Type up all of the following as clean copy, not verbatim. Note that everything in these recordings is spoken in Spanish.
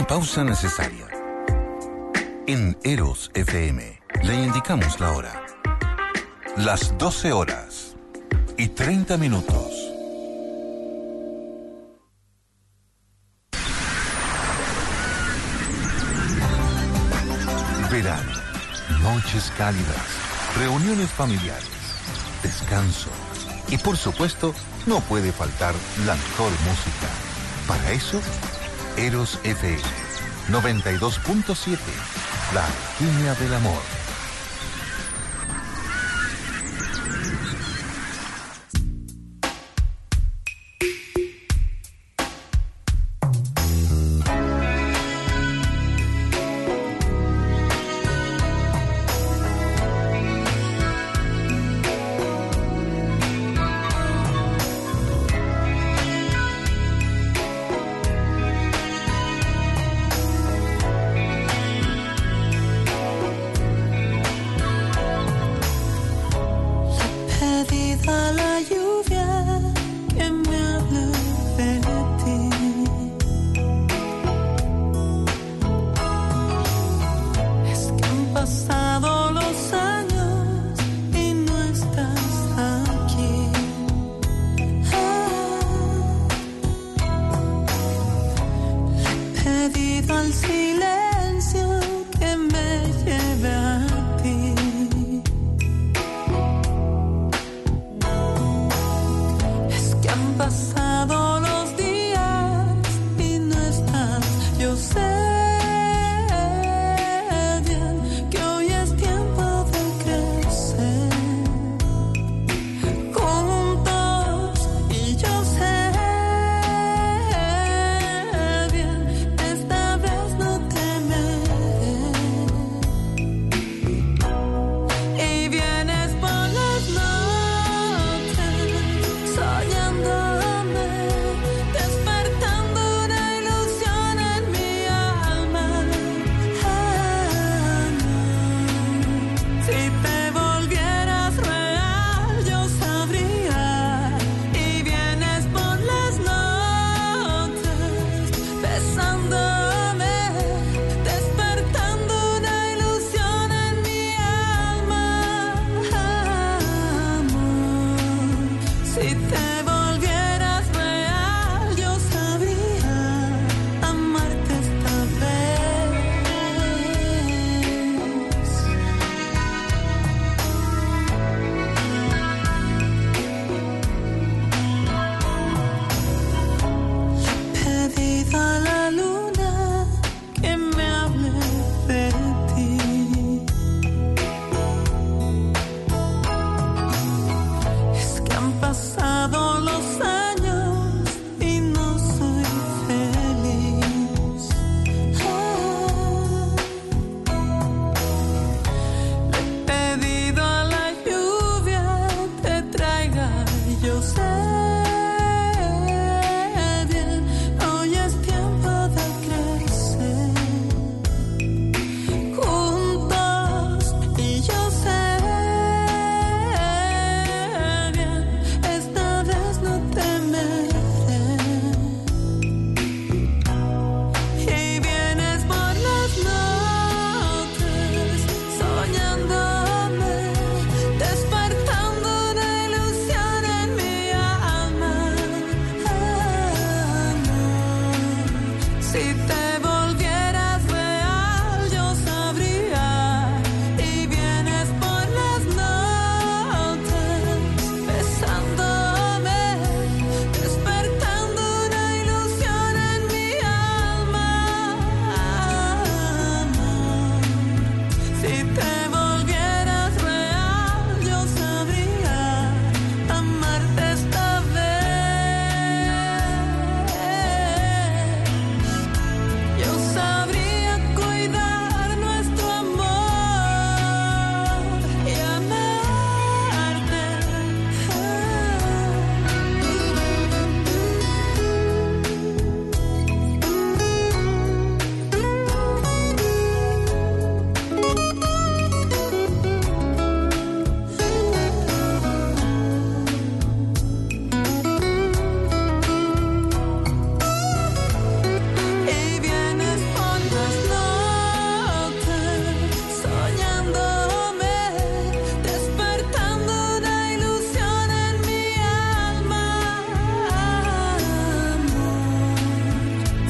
Una pausa necesaria. En Eros FM le indicamos la hora. Las 12:30. Verano, noches cálidas, reuniones familiares, descanso y por supuesto no puede faltar la mejor música. Para eso, Eros FM 92.7, la alquimia del amor. No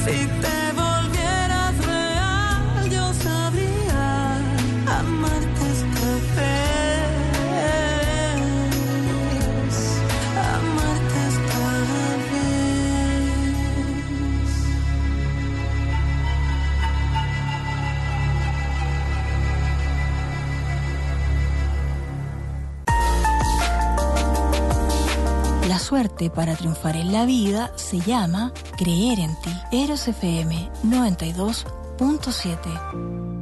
Si te volvieras real, yo sabría amarte esta vez, amarte esta vez. La suerte para triunfar en la vida se llama creer en ti. Eros FM 92.7.